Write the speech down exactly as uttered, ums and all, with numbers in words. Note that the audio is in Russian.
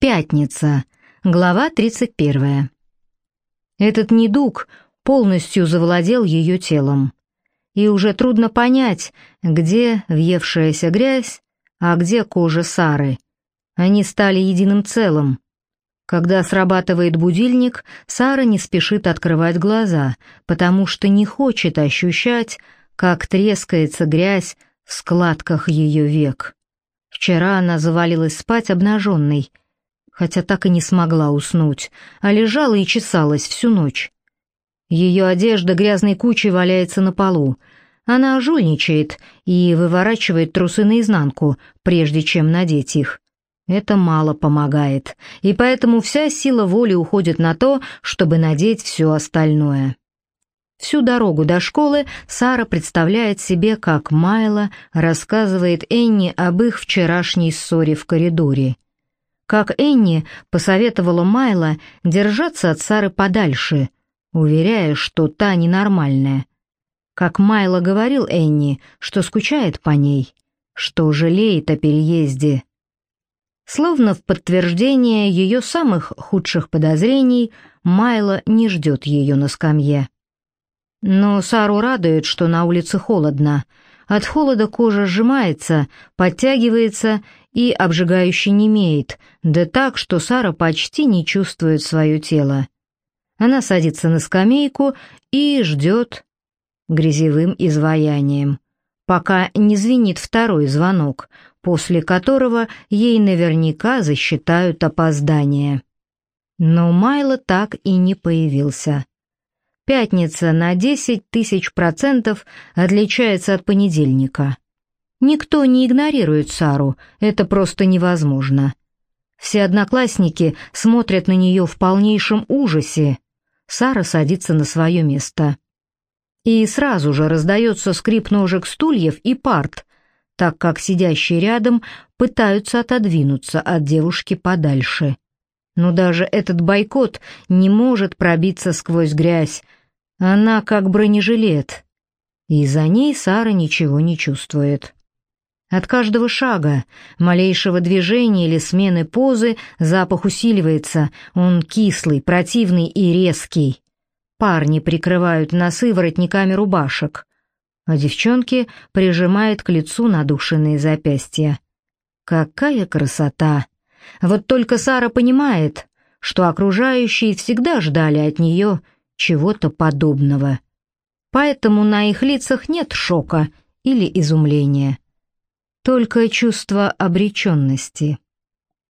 Пятница. Глава тридцать первая. Этот недуг полностью завладел ее телом. И уже трудно понять, где въевшаяся грязь, а где кожа Сары. Они стали единым целым. Когда срабатывает будильник, Сара не спешит открывать глаза, потому что не хочет ощущать, как трескается грязь в складках ее век. Вчера она завалилась спать обнаженной, хотя так и не смогла уснуть, а лежала и чесалась всю ночь. Ее одежда грязной кучей валяется на полу. Она жульничает и выворачивает трусы наизнанку, прежде чем надеть их. Это мало помогает, и поэтому вся сила воли уходит на то, чтобы надеть все остальное. Всю дорогу до школы Сара представляет себе, как Майло рассказывает Энни об их вчерашней ссоре в коридоре. Как Энни посоветовала Майло держаться от Сары подальше, уверяя, что та ненормальная. Как Майло говорил Энни, что скучает по ней, что жалеет о переезде. Словно в подтверждение ее самых худших подозрений, Майло не ждет ее на скамье. Но Сару радует, что на улице холодно. От холода кожа сжимается, подтягивается и обжигающе немеет, да так, что Сара почти не чувствует свое тело. Она садится на скамейку и ждет грязевым изваянием, пока не звенит второй звонок, после которого ей наверняка засчитают опоздание. Но Майло так и не появился. Пятница на десять тысяч процентов отличается от понедельника. Никто не игнорирует Сару, это просто невозможно. Все одноклассники смотрят на нее в полнейшем ужасе. Сара садится на свое место. И сразу же раздается скрип ножек стульев и парт, так как сидящие рядом пытаются отодвинуться от девушки подальше. Но даже этот бойкот не может пробиться сквозь грязь. Она как бронежилет. И за ней Сара ничего не чувствует. От каждого шага, малейшего движения или смены позы запах усиливается, он кислый, противный и резкий. Парни прикрывают носы воротниками рубашек, а девчонки прижимают к лицу надушенные запястья. Какая красота! Вот только Сара понимает, что окружающие всегда ждали от нее чего-то подобного. Поэтому на их лицах нет шока или изумления. Только чувство обреченности.